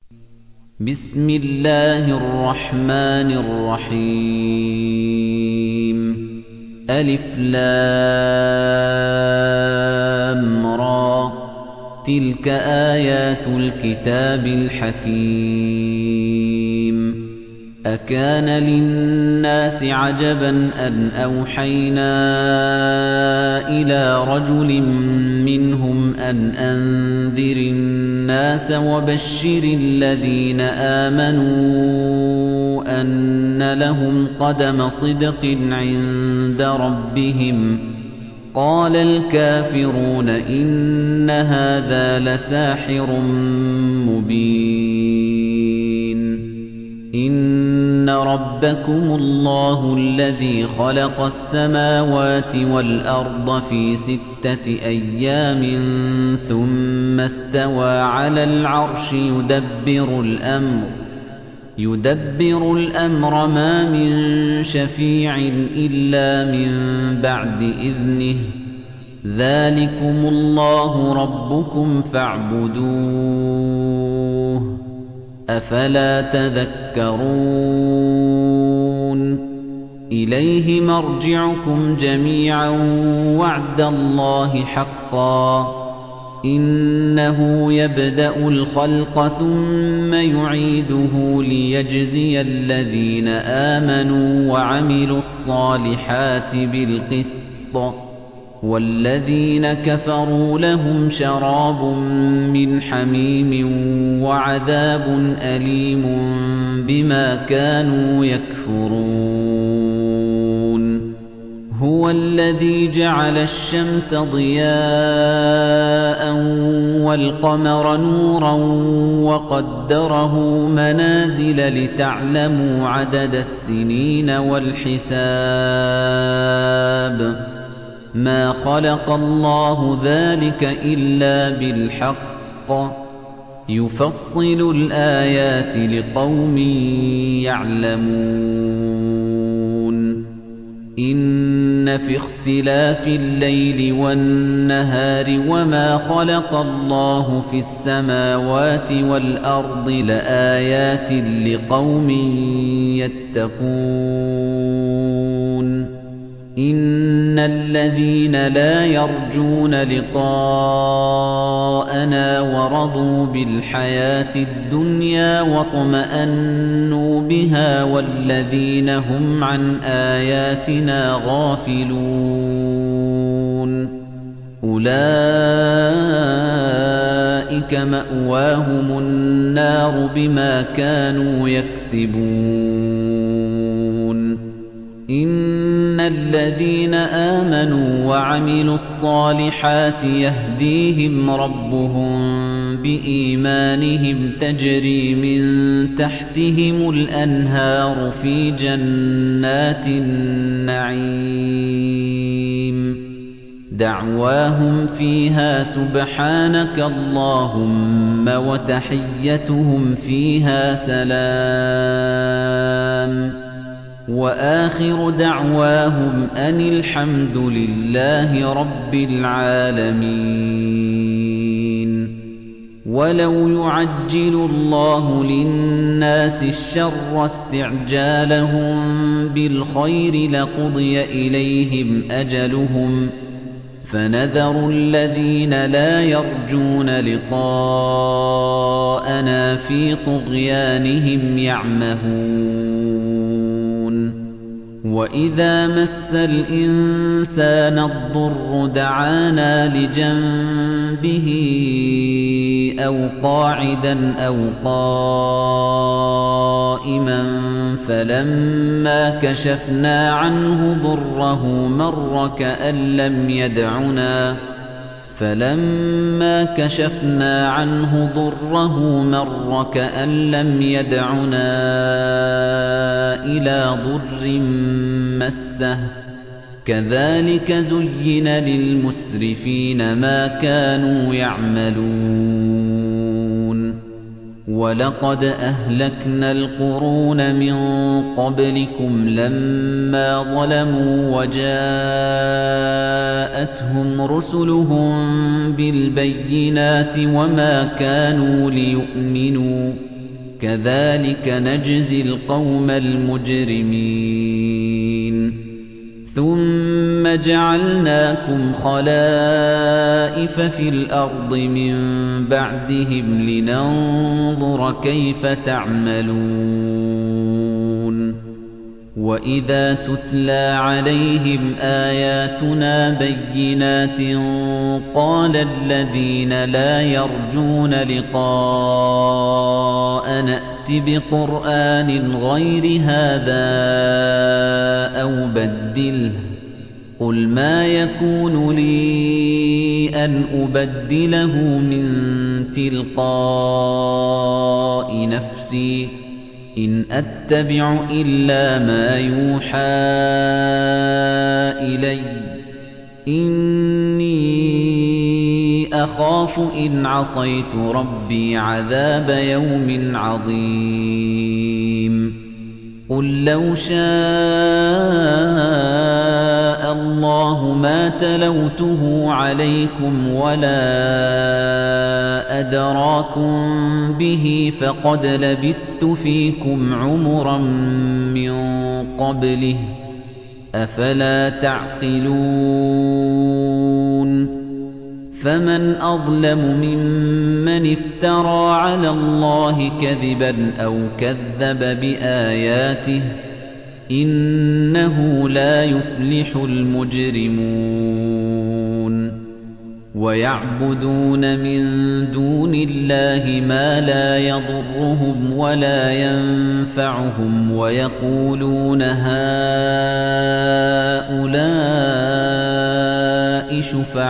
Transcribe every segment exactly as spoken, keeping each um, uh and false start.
بسم الله الرحمن الرحيم ألف لام را تلك آيات الكتاب الحكيم أكان للناس عجبا أن أوحينا إلى رجل منهم أن أنذر الناس وبشر الذين آمنوا أن لهم قدم صدق عند ربهم قال الكافرون إن هذا لساحر مبين إن ربكم الله الذي خلق السماوات والأرض في ستة أيام ثم استوى على العرش يدبر الأمر يدبر الأمر ما من شفيع إلا من بعد إذنه ذلكم الله ربكم فاعبدوه أفلا تذكرون إليه مرجعكم جميعا وعد الله حقا إنه يبدأ الخلق ثم يعيده ليجزي الذين آمنوا وعملوا الصالحات بالقسط والذين كفروا لهم شراب من حميم وعذاب أليم بما كانوا يكفرون هو الذي جعل الشمس ضياء والقمر نورا وقدره منازل لتعلموا عدد السنين والحساب ما خلق الله ذلك إلا بالحق يفصل الآيات لقوم يعلمون إن في اختلاف الليل والنهار وما خلق الله في السماوات والأرض لآيات لقوم يتقون إن الذين لا يرجون لقاءنا ورضوا بالحياة الدنيا واطمأنوا بها والذين هم عن آياتنا غافلون أولئك مأواهم النار بما كانوا يكسبون إن الذين آمنوا وعملوا الصالحات يهديهم ربهم بإيمانهم تجري من تحتهم الأنهار في جنات النعيم دعواهم فيها سبحانك اللهم وتحيتهم فيها سلام وآخر دعواهم أن الحمد لله رب العالمين ولو يعجل الله للناس الشر استعجالهم بالخير لقضي إليهم أجلهم فنذر الذين لا يرجون لقاءنا في طغيانهم يعمهون وَإِذَا مَسَّ الْإِنسَانَ الضُّرُّ دَعَانَا لِجَنبِهِ أَوْ قَاعِدًا أَوْ قَائِمًا فَلَمَّا كَشَفْنَا عَنْهُ ضُرَّهُ مَرَّ كَأَن لَّمْ يَدْعُنَا فَلَمَّا كَشَفْنَا عَنْهُ ضُرَّهُ مَرَّ كَأَن لَّمْ يَدْعُنَا إِلَى ضُرٍّ مَّسَّهُ كَذَلِكَ زُيِّنَ لِلْمُسْرِفِينَ مَا كَانُوا يَعْمَلُونَ وَلَقَدْ أَهْلَكْنَا الْقُرُونَ مِن قَبْلِكُمْ لَمَّا ظَلَمُوا وَجَاءَتْهُمْ رُسُلُهُم بِالْبَيِّنَاتِ وَمَا كَانُوا لِيُؤْمِنُوا كَذَلِكَ نَجْزِي الْقَوْمَ الْمُجْرِمِينَ ثُمَّ جَعَلْنَاكُمْ خَلَائِفَ فِي الْأَرْضِ مِنْ بَعْدِهِمْ لِنَنظُرَ كَيْفَ تَعْمَلُونَ وَإِذَا تُتْلَى عَلَيْهِمْ آيَاتُنَا بَيِّنَاتٍ قَالَ الَّذِينَ لَا يَرْجُونَ لِقَاءَنَا ائْتِ بِقُرْآنٍ غَيْرِ هَذَا أَوْ بَدِّلْهُ قُلْ مَا يَكُونُ لِي أَنْ أُبَدِّلَهُ مِنْ تِلْقَاءِ نَفْسِي إِنْ أَتَّبِعُ إِلَّا مَا يُوحَى إِلَيَّ إِنِّي أَخَافُ إِنْ عَصَيْتُ رَبِّي عَذَابَ يَوْمٍ عَظِيمٍ قُل لَّوْ شَاءَ اللَّهُ مَا تَلَوْتُهُ عَلَيْكُمْ وَلَا أَدْرَاكُم بِهِ فَقَدْ لَبِثْتُ فِيكُمْ عُمُرًا مِّن قَبْلِهِ ۚ أَفَلَا تَعْقِلُونَ فَمَنْ أَظْلَمُ مِمَّنِ افْتَرَىٰ عَلَى اللَّهِ كَذِبًا أَوْ كَذَّبَ بِآيَاتِهِ ۚ إِنَّهُ لَا يُفْلِحُ الْمُجْرِمُونَ وَيَعْبُدُونَ مِن دُونِ اللَّهِ مَا لَا يَضُرُّهُمْ وَلَا يَنفَعُهُمْ وَيَقُولُونَ هَٰؤُلَاءِ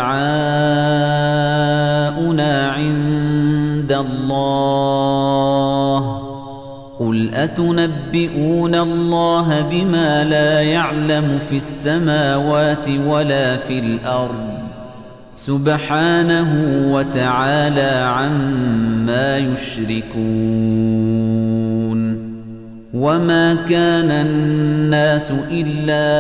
شُفَعَاؤُنَا عِندَ اللَّهِ ۚ قُلْ أَتُنَبِّئُونَ اللَّهَ بِمَا لَا يَعْلَمُ فِي السَّمَاوَاتِ وَلَا فِي الْأَرْضِ ۚ سُبْحَانَهُ وَتَعَالَى عَمَّا يُشْرِكُونَ وَمَا كَانَ النَّاسُ إِلَّا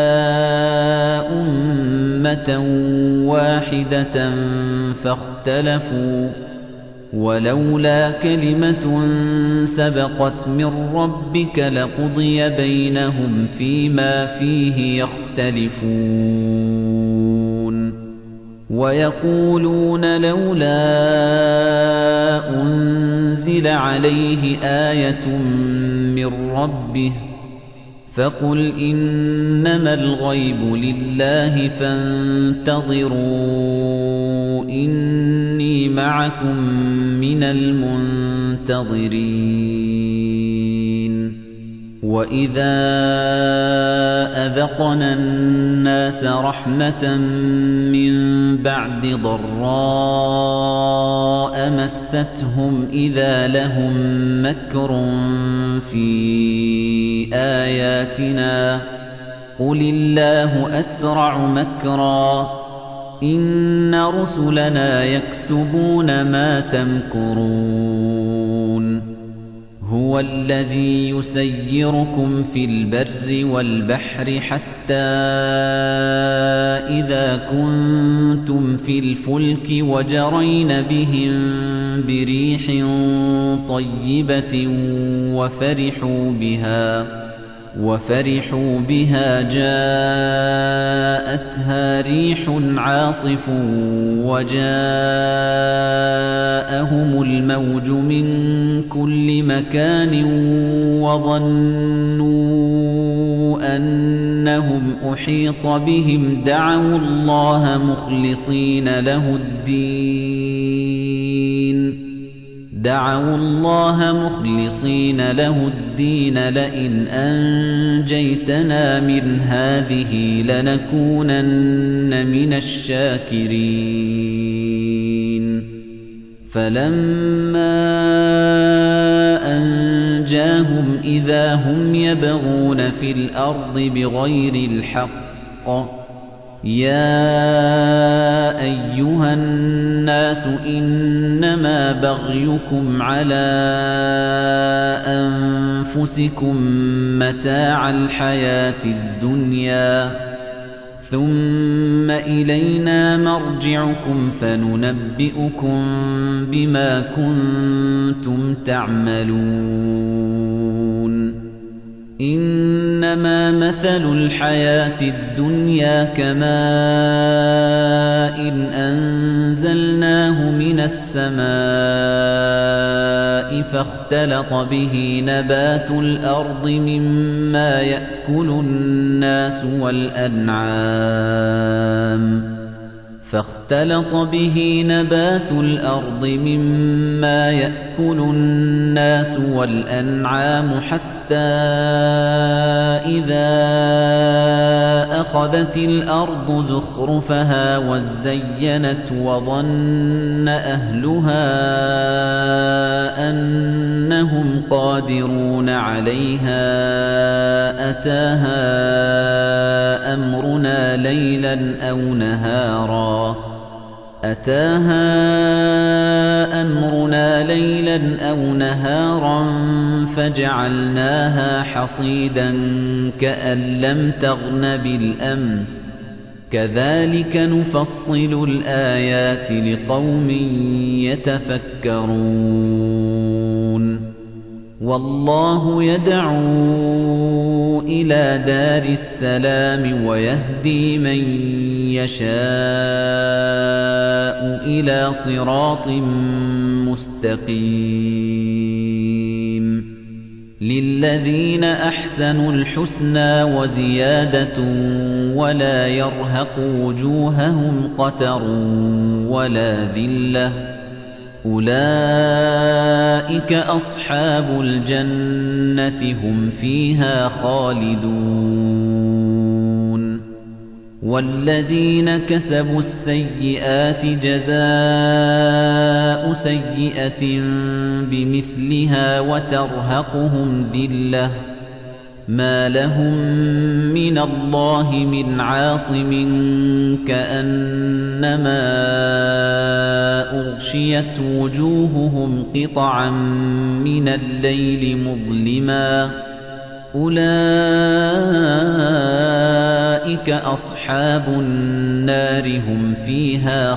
أُمَّةً وَاحِدَةً فَاخْتَلَفُوا وَلَوْلَا كَلِمَةٌ سَبَقَتْ مِنْ رَبِّكَ لَقُضِيَ بَيْنَهُمْ فِيمَا فِيهِ يَخْتَلِفُونَ وَيَقُولُونَ لَوْلَا أُنْزِلَ عَلَيْهِ آيَةٌ مِّن رَّبِّهِ ۖ فَقُلْ إِنَّمَا الْغَيْبُ لِلَّهِ فَانتَظِرُوا إِنِّي مَعَكُمْ مِنَ الْمُنتَظِرِينَ وَإِذَا أَذَقْنَا النَّاسَ رَحْمَةً مِّن بَعْدِ ضَرَّاءَ مَسَّتْهُمْ إِذَا لَهُم مَّكْرٌ فِي آيَاتِنَا قُلِ اللَّهُ أَسْرَعُ مَكْرًا إِنَّ رُسُلَنَا يَكْتُبُونَ مَا تَمْكُرُونَ هُوَ الَّذِي يُسَيِّرُكُمْ فِي الْبَرِّ وَالْبَحْرِ حَتَّى إِذَا كُنتُمْ فِي الْفُلْكِ وَجَرَيْنَ بِهِم بِرِيحٍ طَيِّبَةٍ وَفَرِحُوا بِهَا وَفَرِحُوا بِهَا جَاءَتْهَا رِيحٌ عَاصِفٌ وَجَاءَهُمُ الْمَوْجُ مِنْ كُلِّ مَكَانٍ وَظَنُّوا أَنَّهُمْ أُحِيطَ بِهِمْ دَعَوُا اللَّهَ مُخْلِصِينَ لَهُ الدِّينَ دعوا الله مخلصين له الدين لئن أنجيتنا من هذه لنكونن من الشاكرين فلما أنجاهم إذا هم يبغون في الأرض بغير الحق يا أيها الناس إنما بغيكم على أنفسكم متاع الحياة الدنيا ثُمَّ إِلَيْنَا مَرْجِعُكُمْ فَنُنَبِّئُكُم بِمَا كُنتُمْ تَعْمَلُونَ إِنَّمَا مَثَلُ الْحَيَاةِ الدُّنْيَا كَمَاءٍ أَنزَلْنَاهُ مِنَ السَّمَاءِ فَاخْتَلَطَ بِهِ نَبَاتُ الْأَرْضِ مِمَّا يَأْكُلُ النَّاسُ وَالْأَنْعَامُ فاختلط به نبات الأرض مما يأكل الناس والأنعام حتى إذا أخذت الأرض زخرفها وزينت وظن أهلها أنهم قادرون عليها أتاها أمرنا ليلا أو نهارا أتاها أمرنا ليلا أو نهارا فجعلناها حصيدا كأن لم تغن بالأمس كذلك نفصل الآيات لقوم يتفكرون والله يدعو إلى دار السلام ويهدي من يشاء إلى صراط مستقيم للذين أحسنوا الحسنى وزيادة ولا يرهق وجوههم قتر ولا ذلة أولئك أصحاب الجنة هم فيها خالدون والذين كسبوا السيئات جزاء سيئة بمثلها وترهقهم ذلة ما لهم من الله من عاصم كأنما أغشيت وجوههم قطعا من الليل مظلما أولئك أصحاب النار هم فيها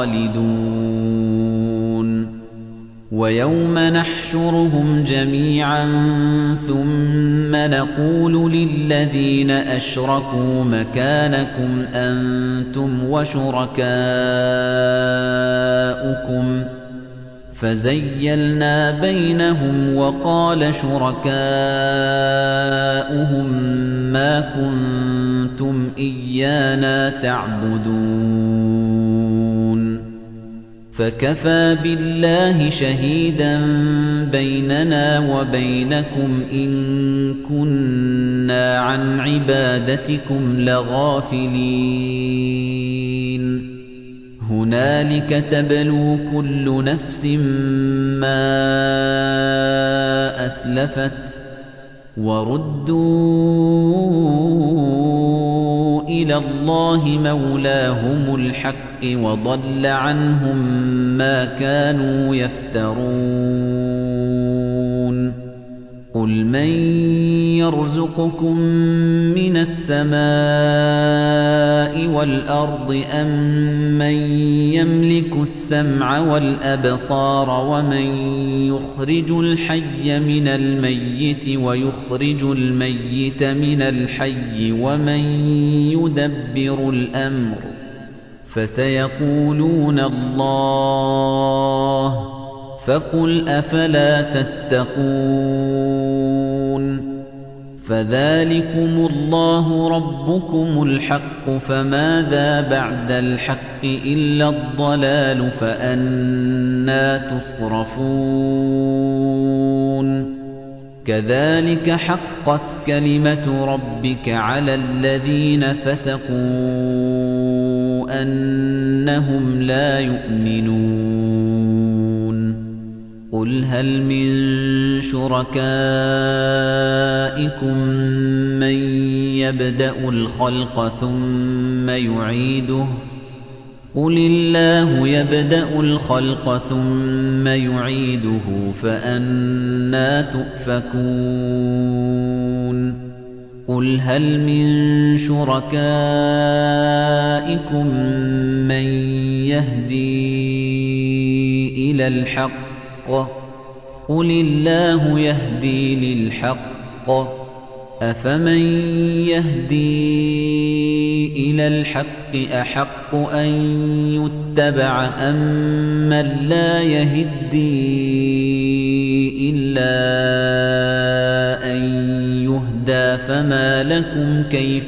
خالدون ويوم نحشرهم جميعا ثم نقول للذين أشركوا مكانكم أنتم وشركاؤكم فزيلنا بينهم وقال شركاؤهم ما كنتم إيانا تعبدون فكفى بالله شهيدا بيننا وبينكم إن كنا عن عبادتكم لغافلين هنالك تبلو كل نفس ما أسلفت وردوا إلى الله مولاهم الحق وضل عنهم ما كانوا يفترون قل من يرزقكم من السماء والأرض أم من يملك السمع والأبصار ومن يخرج الحي من الميت ويخرج الميت من الحي ومن يدبر الأمر فسيقولون الله فقل أفلا تتقون فذلكم الله ربكم الحق فماذا بعد الحق إلا الضلال فأنى تصرفون كذلك حقت كلمة ربك على الذين فسقوا أنهم لا يؤمنون قل هل من شركائكم من يبدأ الخلق ثم يعيده قل الله يبدأ الخلق ثم يعيده فأنى تؤفكون قُلْ هَلْ مِن شُرَكَائِكُم مَّن يَهْدِي إِلَى الْحَقِّ ۚ قُلِ اللَّهُ يَهْدِي لِلْحَقِّ ۗ أَفَمَن يَهْدِي إِلَى الْحَقِّ أَحَقُّ أَن يُتَّبَعَ أَمَّن لَّا يَهِدِّي إِلَّا أَن يُهْدَىٰ ۖ فَمَا لَكُمْ كَيْفَ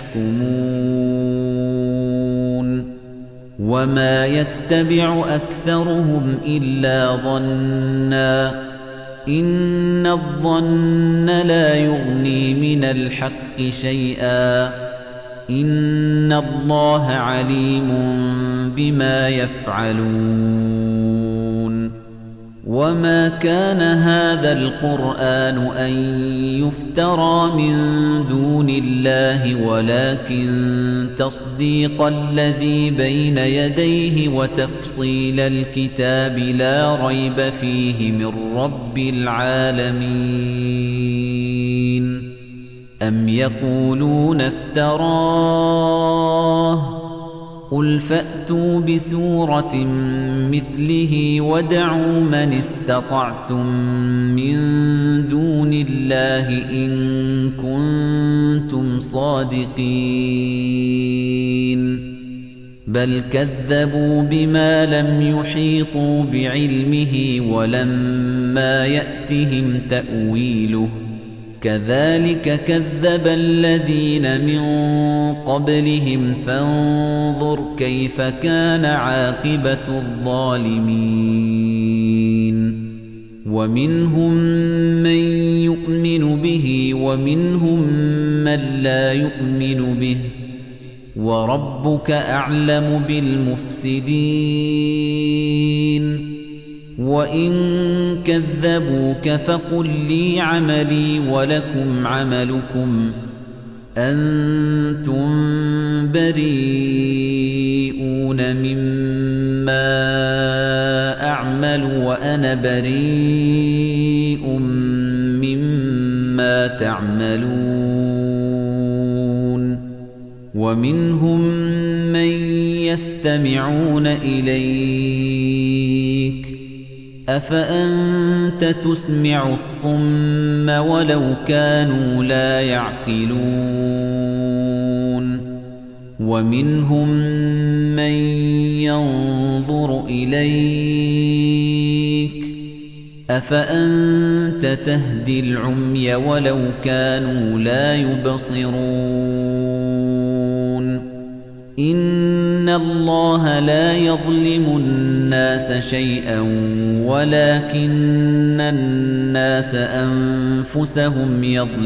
تَحْكُمُونَ وَمَا يَتَّبِعُ أَكْثَرُهُمْ إِلَّا ظَنًّا ۚ إِنَّ الظَّنَّ لَا يُغْنِي مِنَ الْحَقِّ شَيْئًا ۚ إِنَّ اللَّهَ عَلِيمٌ بِمَا يَفْعَلُونَ وَمَا كَانَ هَٰذَا الْقُرْآنُ أَن يُفْتَرَىٰ مِن دُونِ اللَّهِ وَلَٰكِن تَصْدِيقَ الَّذِي بَيْنَ يَدَيْهِ وَتَفْصِيلَ الْكِتَابِ لَا رَيْبَ فِيهِ مِن رَّبِّ الْعَالَمِينَ أَمْ يَقُولُونَ افْتَرَاهُ ۖ قُلْ فَأْتُوا بِسُورَةٍ مِّثْلِهِ وَادْعُوا مَنِ اسْتَطَعْتُم مِّن دُونِ اللَّهِ إِن كُنتُمْ صَادِقِينَ بَلْ كَذَّبُوا بِمَا لَمْ يُحِيطُوا بِعِلْمِهِ وَلَمَّا يَأْتِهِمْ تَأْوِيلُهُ ۚ كَذَلِكَ كَذَّبَ الَّذِينَ مِن قَبْلِهِمْ فَانظُرْ كَيْفَ كَانَ عَاقِبَةُ الظَّالِمِينَ وَمِنْهُم مَّن يُؤْمِنُ بِهِ وَمِنْهُم مَّن لَّا يُؤْمِنُ بِهِ ۚ وَرَبُّكَ أَعْلَمُ بِالْمُفْسِدِينَ وَإِن كَذَّبُوكَ فَقُل لِّي عَمَلِي وَلَكُمْ عَمَلُكُمْ أَنتُم بَرِيئُونَ مِمَّا أَعْمَلُ وَأَنَا بَرِيءٌ مِّمَّا تَعْمَلُونَ وَمِنْهُم مَّن يَسْتَمِعُونَ إِلَيْكَ أَفَأَنتَ تُسْمِعُ الصُّمَّ وَلَوْ كَانُوا لَا يَعْقِلُونَ وَمِنْهُم مَّن يَنظُرُ إِلَيْكَ أَفَأَنتَ تَهْدِي الْعُمْيَ وَلَوْ كَانُوا لَا يُبْصِرُونَ إِنَّ اللَّهَ لَا يَظْلِمُ النَّاسَ شَيْئًا وَلَكِنَّ النَّاسَ أَنفُسَهُمْ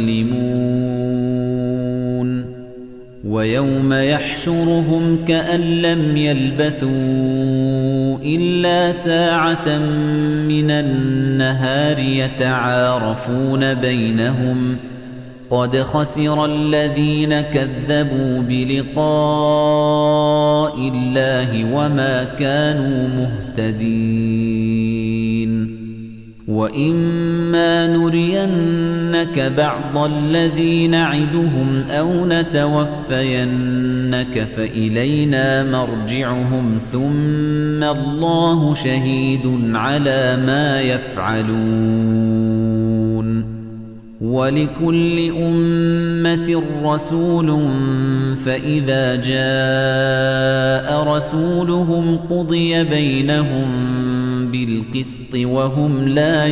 يَظْلِمُونَ وَيَوْمَ يَحْشُرُهُمْ كَأَن لَّمْ يَلْبَثُوا إِلَّا سَاعَةً مِّنَ النَّهَارِ يَتَعَارَفُونَ بَيْنَهُمْ ۚ قَدْ خَسِرَ الَّذِينَ كَذَّبُوا بِلِقَاءِ اللَّهِ وَمَا كَانُوا مُهْتَدِينَ وَإِمَّا نُرِيَنَّكَ بَعْضَ الَّذِي نَعِدُهُمْ أَوْ نَتَوَفَّيَنَّكَ فَإِلَيْنَا مَرْجِعُهُمْ ثُمَّ اللَّهُ شَهِيدٌ عَلَىٰ مَا يَفْعَلُونَ وَلِكُلِّ أُمَّةٍ رَّسُولٌ فَإِذَا جَاءَ رَسُولُهُمْ قُضِيَ بَيْنَهُم بِالْقِسْطِ وَهُمْ لَا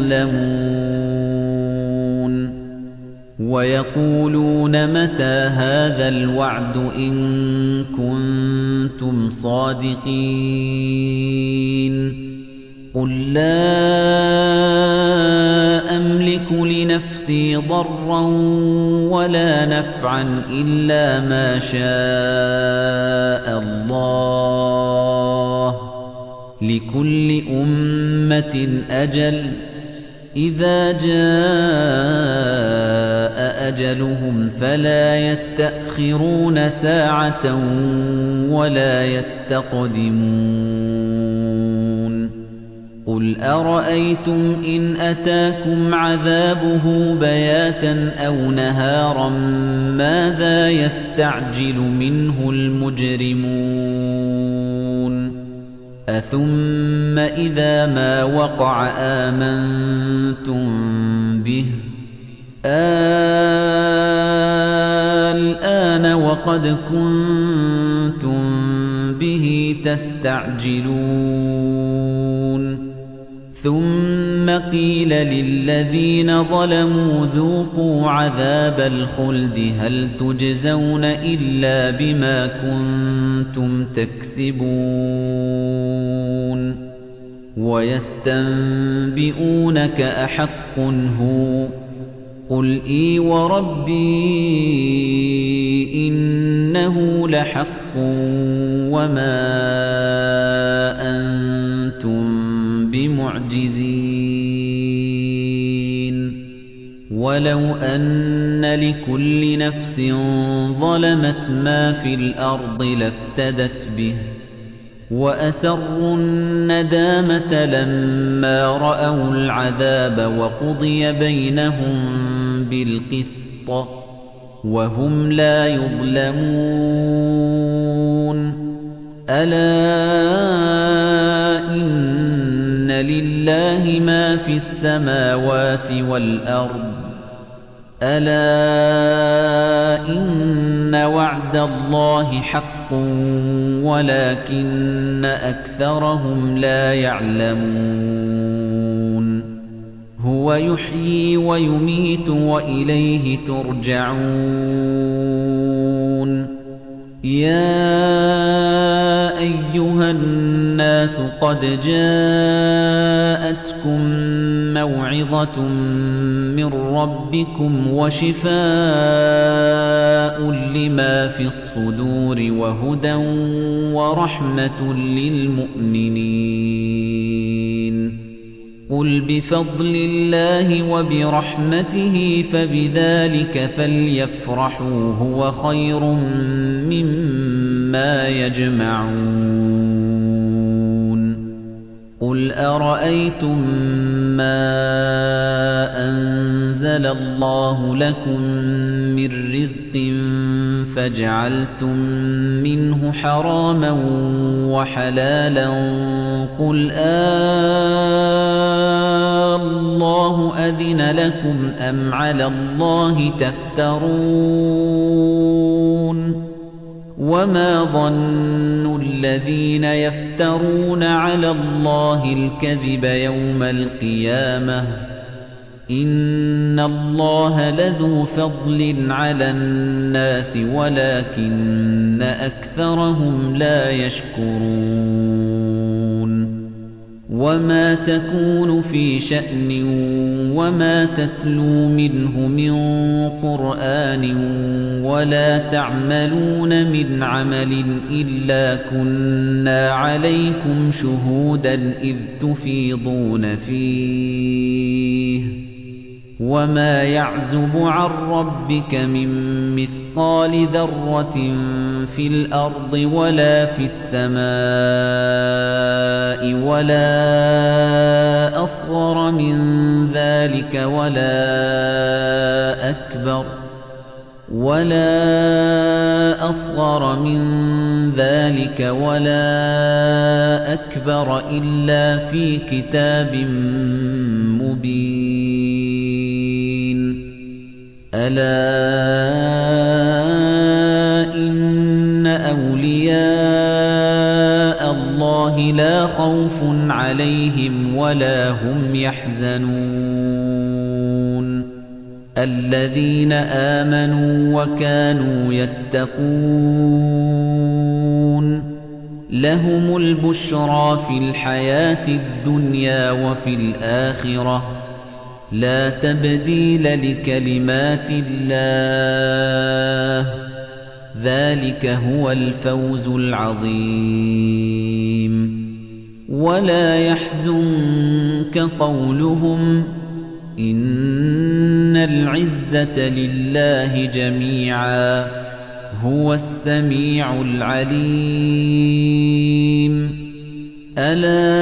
يُظْلَمُونَ وَيَقُولُونَ مَتَىٰ هَٰذَا الْوَعْدُ إِن كُنتُمْ صَادِقِينَ قُل لَّا أَمْلِكُ لِنَفْسِي ضَرًّا وَلَا نَفْعًا إِلَّا مَا شَاءَ اللَّهُ ۗ لِكُلِّ أُمَّةٍ أَجَلٌ ۚ إِذَا جَاءَ أَجَلُهُمْ فَلَا يَسْتَأْخِرُونَ سَاعَةً وَلَا يَسْتَقْدِمُونَ قُلْ أَرَأَيْتُمْ إِنْ أَتَاكُمْ عَذَابُهُ بَيَاتًا أَوْ نَهَارًا مَاذَا يَسْتَعْجِلُ مِنْهُ الْمُجْرِمُونَ أَثُمَّ إِذَا مَا وَقَعَ آمَنْتُمْ بِهِ الْآنَ وَقَدْ كُنْتُمْ بِهِ تَسْتَعْجِلُونَ ثُمَّ قِيلَ لِلَّذِينَ ظَلَمُوا ذُوقُوا عَذَابَ الْخُلْدِ هَلْ تُجْزَوْنَ إِلَّا بِمَا كُنتُمْ تَكْسِبُونَ وَيَسْتَنبِئُونَكَ أَحَقٌّ هُوَ قُلْ إِي وَرَبِّي إِنَّهُ لَحَقٌّ وَمَا أَنتُمْ بِمُعْجِزِينَ وَلَوْ أَنَّ لِكُلِّ نَفْسٍ ظَلَمَتْ مَا فِي الْأَرْضِ لَافْتَدَتْ بِهِ وَأَسَرُّوا النَّدَامَةَ لَمَّا رَأَوُا الْعَذَابَ وَقُضِيَ بَيْنَهُم بِالْقِسْطِ وَهُمْ لَا يُظْلَمُونَ أَلَا إِنَّ لِلَّهِ مَا فِي السَّمَاوَاتِ وَالْأَرْضِ أَلَا إِنَّ وَعْدَ اللَّهِ حَقٌّ وَلَكِنَّ أَكْثَرَهُمْ لَا يَعْلَمُونَ هُوَ يُحْيِي وَيُمِيتُ وَإِلَيْهِ تُرْجَعُونَ يَا أَيُّهَا النَّاسُ قَدْ جَاءَتْكُم مَّوْعِظَةٌ مِّن رَّبِّكُمْ وَشِفَاءٌ لِّمَا فِي الصُّدُورِ وَهُدًى وَرَحْمَةٌ لِّلْمُؤْمِنِينَ قُلْ بِفَضْلِ اللَّهِ وَبِرَحْمَتِهِ فَبِذَلِكَ فَلْيَفْرَحُوا هُوَ خَيْرٌ مِّمَّا يَجْمَعُونَ قُلْ أَرَأَيْتُم مَّا أَنزَلَ اللَّهُ لَكُم مِّن رِّزْقٍ فَجَعَلْتُم مِّنْهُ حَرَامًا وَحَلَالًا قُلْ آللَّهُ أَذِنَ لَكُمْ أَمْ عَلَى اللَّهِ تَفْتَرُونَ وَمَا ظَنُّ الَّذِينَ يَفْتَرُونَ عَلَى اللَّهِ الْكَذِبَ يَوْمَ الْقِيَامَةِ إِنَّ اللَّهَ لَذُو فَضْلٍ عَلَى النَّاسِ وَلَكِنَّ أَكْثَرَهُمْ لَا يَشْكُرُونَ وَمَا تَكُونُ فِي شَأْنٍ وَمَا تَتْلُو مِنْهُ مِنْ قُرْآنٍ وَلَا تَعْمَلُونَ مِنْ عَمَلٍ إِلَّا كُنَّا عَلَيْكُمْ شُهُودًا إِذْ تُفِيضُونَ فِيهِ وَمَا يَعْزُبُ عَن رَّبِّكَ مِن مِّثْقَالِ ذَرَّةٍ فِي الْأَرْضِ وَلَا فِي السَّمَاءِ وَلَا أَصْغَرَ مِن ذَلِكَ وَلَا أَكْبَرَ وَلَا أَصْغَرَ مِن ذَلِكَ وَلَا أَكْبَرَ إِلَّا في كِتَابٍ مُبِينٍ أَلَا إِنَّ أَوْلِيَاءَ اللَّهِ لَا خَوْفٌ عَلَيْهِمْ وَلَا هُمْ يَحْزَنُونَ الَّذِينَ آمَنُوا وَكَانُوا يَتَّقُونَ لَهُمُ الْبُشْرَى فِي الْحَيَاةِ الدُّنْيَا وَفِي الْآخِرَةِ لَا تَبْدِيلَ لِكَلِمَاتِ اللَّهِ ذَلِكَ هُوَ الْفَوْزُ الْعَظِيمُ وَلَا يَحْزُنكَ قَوْلُهُمْ إِنَّ الْعِزَّةَ لِلَّهِ جَمِيعًا هُوَ السَّمِيعُ الْعَلِيمُ ألا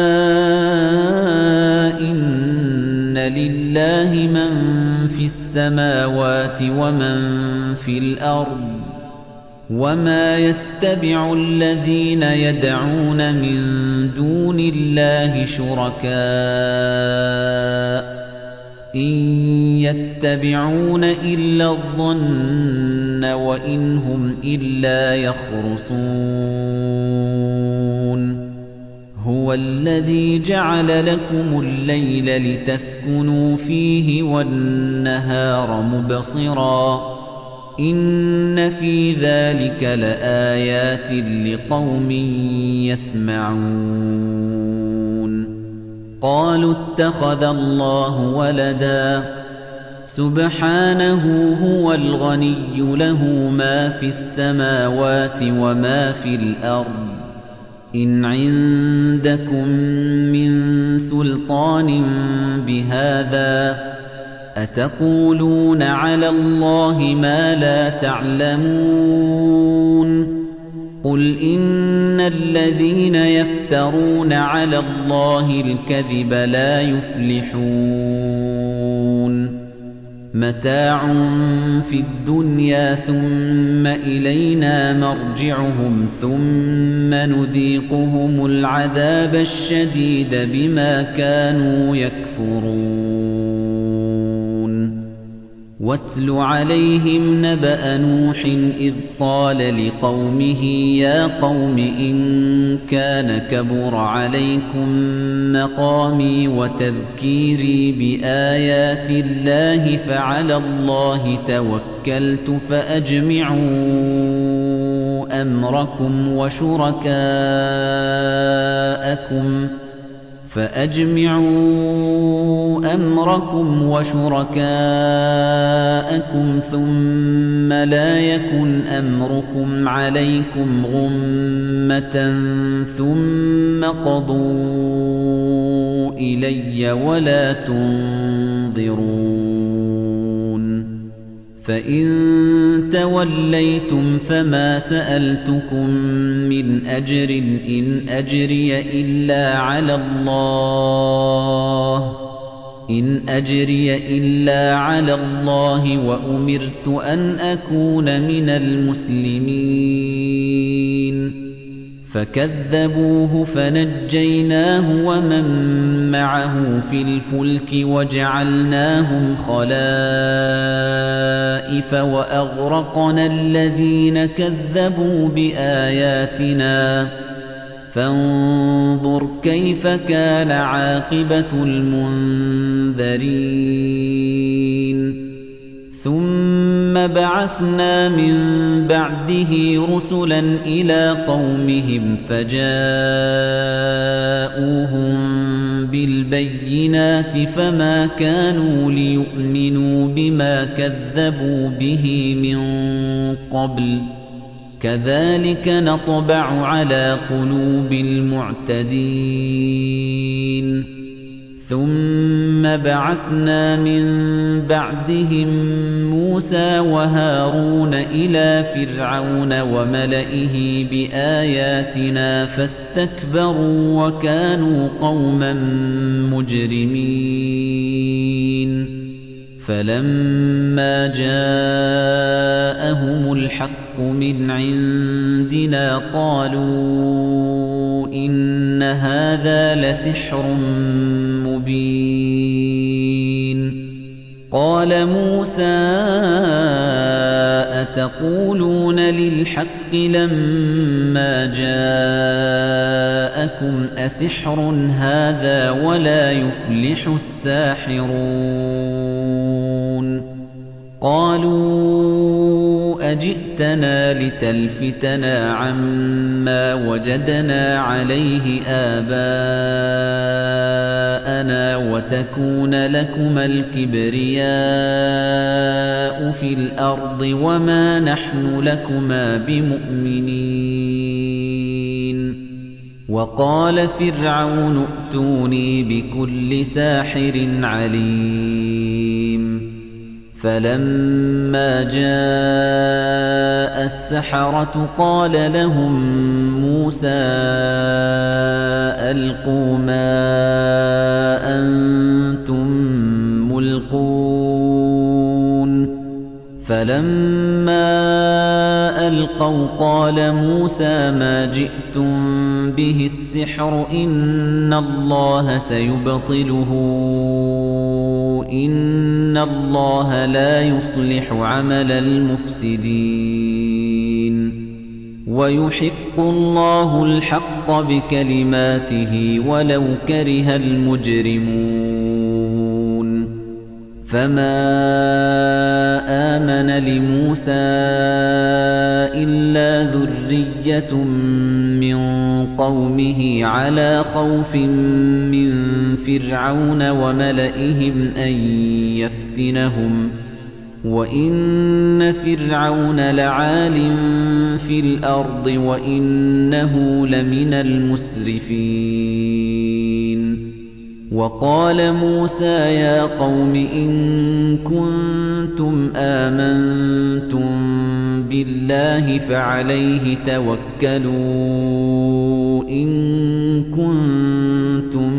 إن لله من في السماوات ومن في الأرض وما يتبع الذين يدعون من دون الله شركاء إن يتبعون إلا الظن وإن هم إلا يخرصون هو الذي جعل لكم الليل لتسكنوا فيه والنهار مبصرا إن في ذلك لآيات لقوم يسمعون قالوا اتخذ الله ولدا سبحانه هو الغني له ما في السماوات وما في الأرض إن عندكم من سلطان بهذا أتقولون على الله ما لا تعلمون قل إن الذين يفترون على الله الكذب لا يفلحون متاع في الدنيا ثم إلينا مرجعهم ثم نذيقهم العذاب الشديد بما كانوا يكفرون واتل عليهم نبأ نوح إذ قال لقومه يا قوم إن كان كبر عليكم مقامي وتذكيري بآيات الله فعلى الله توكلت فأجمعوا أمركم وشركاءكم فأجمعوا أمركم وشركاءكم ثم لا يكن أمركم عليكم غمة ثم قضوا إلي ولا تنظرون فإن توليتم فما سألتكم من أجر إن أجري إلا على الله إن أجري إلا على الله وأمرت أن أكون من المسلمين فكذبوه فنجيناه ومن معه في الفلك وجعلناهم خلائف وأغرقنا الذين كذبوا بآياتنا فانظر كيف كان عاقبة المنذرين ثم بعثنا من بعده رسلا إلى قومهم فجاءوهم بالبينات فما كانوا ليؤمنوا بما كذبوا به من قبل كذلك نطبع على قلوب المعتدين ثم بعثنا من بعدهم موسى وهارون إلى فرعون وملئه بآياتنا فاستكبروا وكانوا قوما مجرمين فلما جاءهم الحق من عندنا قالوا إن هذا لسحر مبين قال موسى أتقولون للحق لما جاءكم أسحر هذا ولا يفلح الساحرون قالوا أجئتنا لتلفتنا عما وجدنا عليه آباءنا وتكون لكما الكبرياء في الأرض وما نحن لكما بمؤمنين وقال فرعون ائتوني بكل ساحر عليم فلما جاء السحرة قال لهم مُوسَىٰ أَلْقُوا مَا أَنتُم مُّلْقُونَ فَلَمَّا أَلْقَوْا قَالَ مُوسَىٰ مَا جِئْتُم بِهِ السِّحْرُ إِنَّ اللَّهَ سَيُبْطِلُهُ إِنَّ اللَّهَ لَا يُصْلِحُ عَمَلَ الْمُفْسِدِينَ وَيُحِقُّ اللَّهُ الْحَقَّ بِكَلِمَاتِهِ وَلَوْ كَرِهَ الْمُجْرِمُونَ فَمَا آمَنَ لِمُوسَىٰ إِلَّا ذُرِّيَّةٌ مِّن قَوْمِهِ عَلَىٰ خَوْفٍ مِّن فِرْعَوْنَ وَمَلَئِهِمْ أَن يَفْتِنَهُمْ وَإِنَّ فِرْعَوْنَ لَعَالٍ فِي الْأَرْضِ وَإِنَّهُ لَمِنَ الْمُسْرِفِينَ وَقَالَ مُوسَىٰ يَا قَوْمِ إِن كُنتُمْ آمَنتُم بِاللَّهِ فَعَلَيْهِ تَوَكَّلُوا إِن كُنتُم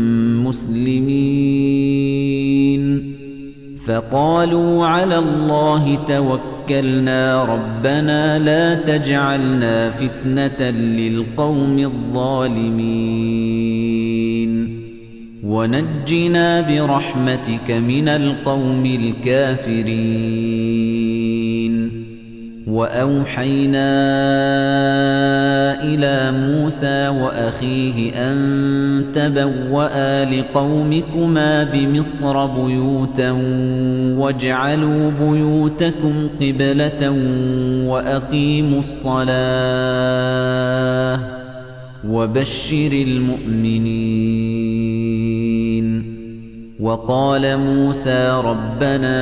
مُّسْلِمِينَ فَقَالُوا عَلَى اللَّهِ تَوَكَّلْنَا رَبَّنَا لَا تَجْعَلْنَا فِتْنَةً لِّلْقَوْمِ الظَّالِمِينَ وَنَجِّنَا بِرَحْمَتِكَ مِنَ الْقَوْمِ الْكَافِرِينَ وَأَوْحَيْنَا إِلَى مُوسَىٰ وَأَخِيهِ أَن تَبَوَّآ لِقَوْمِكُمَا بِمِصْرَ بُيُوتًا وَاجْعَلُوا بُيُوتَكُمْ قِبْلَةً وَأَقِيمُوا الصَّلَاةَ وَبَشِّرِ الْمُؤْمِنِينَ وَقَالَ مُوسَىٰ رَبَّنَا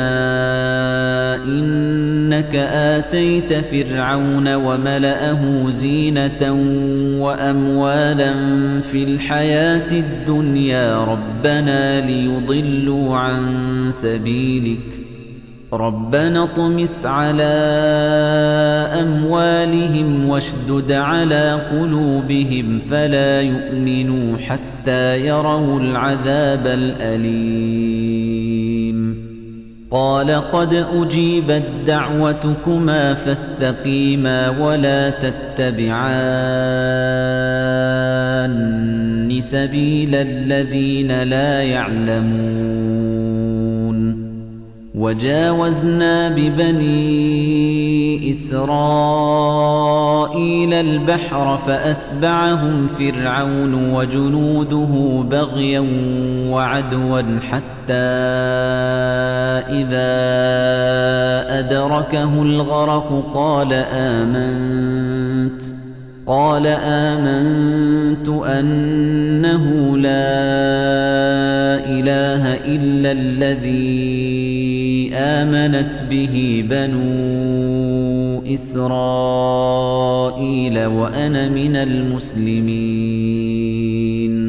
إِنَّكَ آتَيْتَ فِرْعَوْنَ وَمَلَأَهُ زِينَةً وَأَمْوَالًا فِي الْحَيَاةِ الدُّنْيَا رَبَّنَا لِيُضِلُّوا عَن سَبِيلِكَ رَبَّنَا اطْمِسْ عَلَىٰ أَمْوَالِهِمْ وَاشْدُدْ عَلَىٰ قُلُوبِهِمْ فَلَا يُؤْمِنُوا حَتَّىٰ يَرَوُا الْعَذَابَ الْأَلِيمَ قَالَ قَدْ أُجِيبَتْ دَعْوَتُكُمَا فَاسْتَقِيمَا وَلَا تَتَّبِعَانِّ سَبِيلَ الَّذِينَ لَا يَعْلَمُونَ وَجَاوَزْنَا بِبَنِي إِسْرَائِيلَ الْبَحْرَ فَأَتْبَعَهُمْ فِرْعَوْنُ وَجُنُودُهُ بَغْيًا وَعَدْوًا حَتَّىٰ إِذَا أَدْرَكَهُ الْغَرَقُ قَالَ آمَنتُ قَالَ آمَنتُ أَنَّهُ لَا إِلَٰهَ إِلَّا الَّذِي آمَنَتْ بِهِ بَنُو إِسْرَائِيلَ وَأَنَا مِنَ الْمُسْلِمِينَ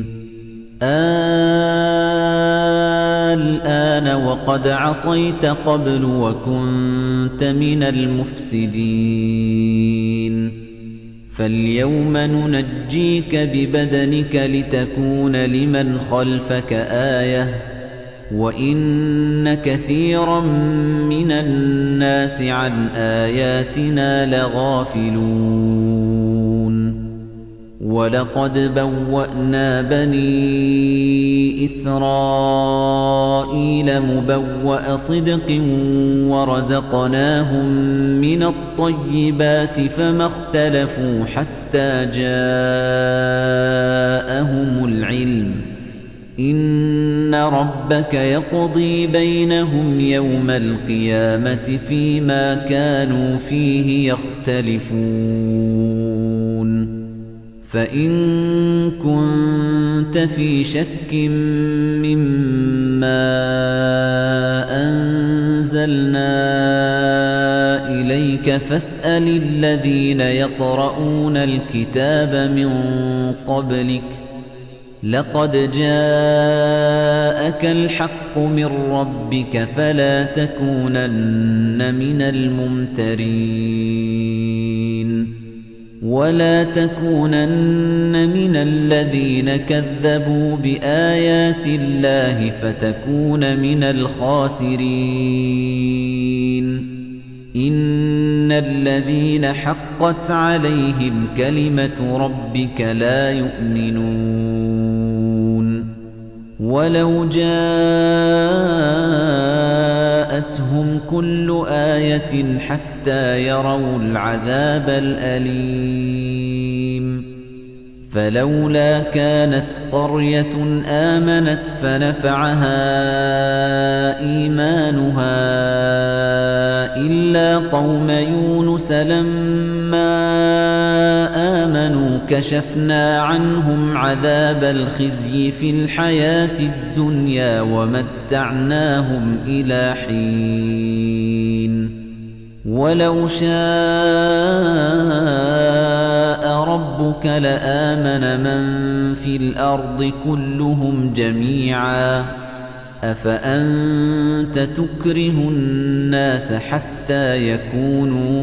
الْآنَ وَقَدْ عَصَيْتَ قَبْلُ وَكُنتَ مِنَ الْمُفْسِدِينَ فَالْيَوْمَ نُنَجِّيكَ بِبَدَنِكَ لِتَكُونَ لِمَنْ خَلْفَكَ آيَةً وَإِنَّ كَثِيرًا مِنَ النَّاسِ عَنْ آيَاتِنَا لَغَافِلُونَ وَلَقَدْ بَوَّأْنَا بَنِي إِسْرَائِيلَ مُبَوَّأَ صِدْقٍ وَرَزَقْنَاهُم مِّنَ الطَّيِّبَاتِ فَمَا اخْتَلَفُوا حَتَّىٰ جَاءَهُمُ الْعِلْمُ إِنَّ رَبَّكَ يَقْضِي بَيْنَهُمْ يَوْمَ الْقِيَامَةِ فِيمَا كَانُوا فِيهِ يَخْتَلِفُونَ فَإِن كُنتَ فِي شَكٍّ مِّمَّا أَنزَلْنَا إِلَيْكَ فَاسْأَلِ الَّذِينَ يَقْرَؤُونَ الْكِتَابَ مِن قَبْلِكَ لَقَدْ جَاءَكَ الْحَقُّ مِن رَّبِّكَ فَلَا تَكُونَنَّ مِنَ الْمُمْتَرِينَ ولا تكونن من الذين كذبوا بآيات الله فتكون من الخاسرين إن الذين حقت عليهم كلمة ربك لا يؤمنون ولو جاءتهم كل آية حتى يروا العذاب الأليم فلولا كانت قرية آمنت فنفعها إيمانها إلا قوم يونس لما آمنوا كشفنا عنهم عذاب الخزي في الحياة الدنيا ومتعناهم إلى حين ولو شاء ربك لآمن من في الأرض كلهم جميعا أفأنت تكره الناس حتى يكونوا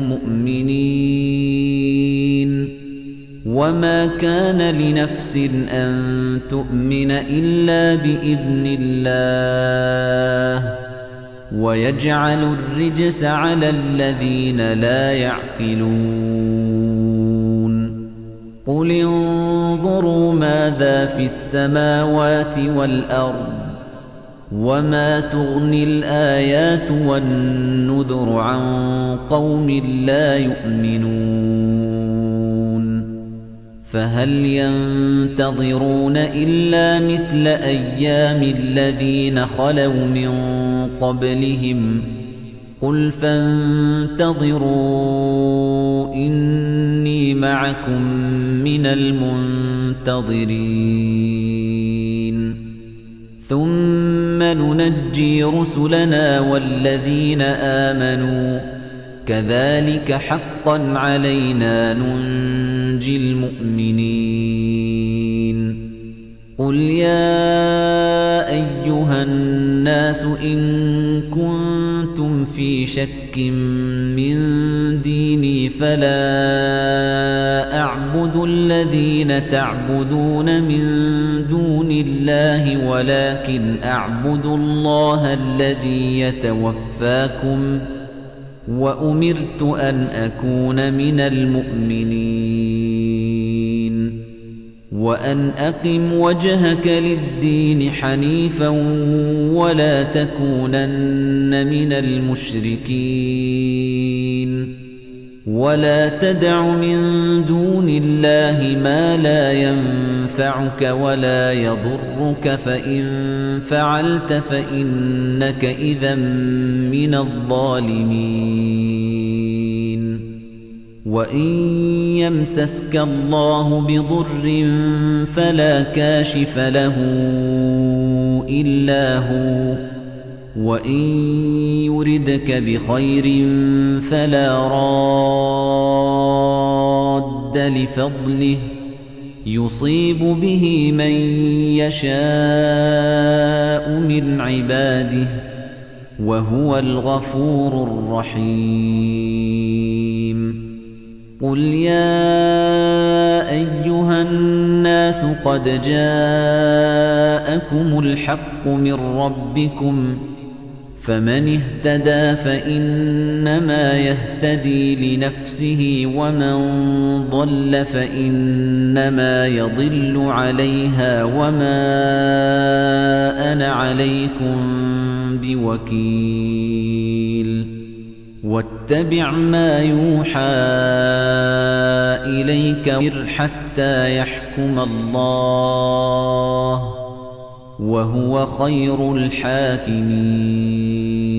مؤمنين وما كان لنفس أن تؤمن إلا بإذن الله ويجعل الرجس على الذين لا يعقلون قل انظروا ماذا في السماوات والأرض وما تغني الآيات والنذر عن قوم لا يؤمنون فهل ينتظرون إلا مثل أيام الذين خلوا من قبلهم قل فانتظروا إني معكم من المنتظرين ثم ننجي رسلنا والذين آمنوا كذلك حقا علينا ننجي المؤمنين قل يا أيها الناس إن كنتم في شك من ديني فلا أعبد الذين تعبدون من دون الله ولكن أعبد الله الذي يتوفاكم وأمرت أن أكون من المؤمنين وأن أقم وجهك للدين حنيفا ولا تكونن من المشركين ولا تدع من دون الله ما لا ينفعك ولا يضرك فإن فعلت فإنك إذا من الظالمين وإن يمسسك الله بضر فلا كاشف له إلا هو وإن يردك بخير فلا راد لفضله يصيب به من يشاء من عباده وهو الغفور الرحيم قل يا أيها الناس قد جاءكم الحق من ربكم فمن اهتدى فإنما يهتدي لنفسه ومن ضل فإنما يضل عليها وما أنا عليكم بوكيل واتبع ما يوحى إليك حتى يحكم الله وهو خير الحاكمين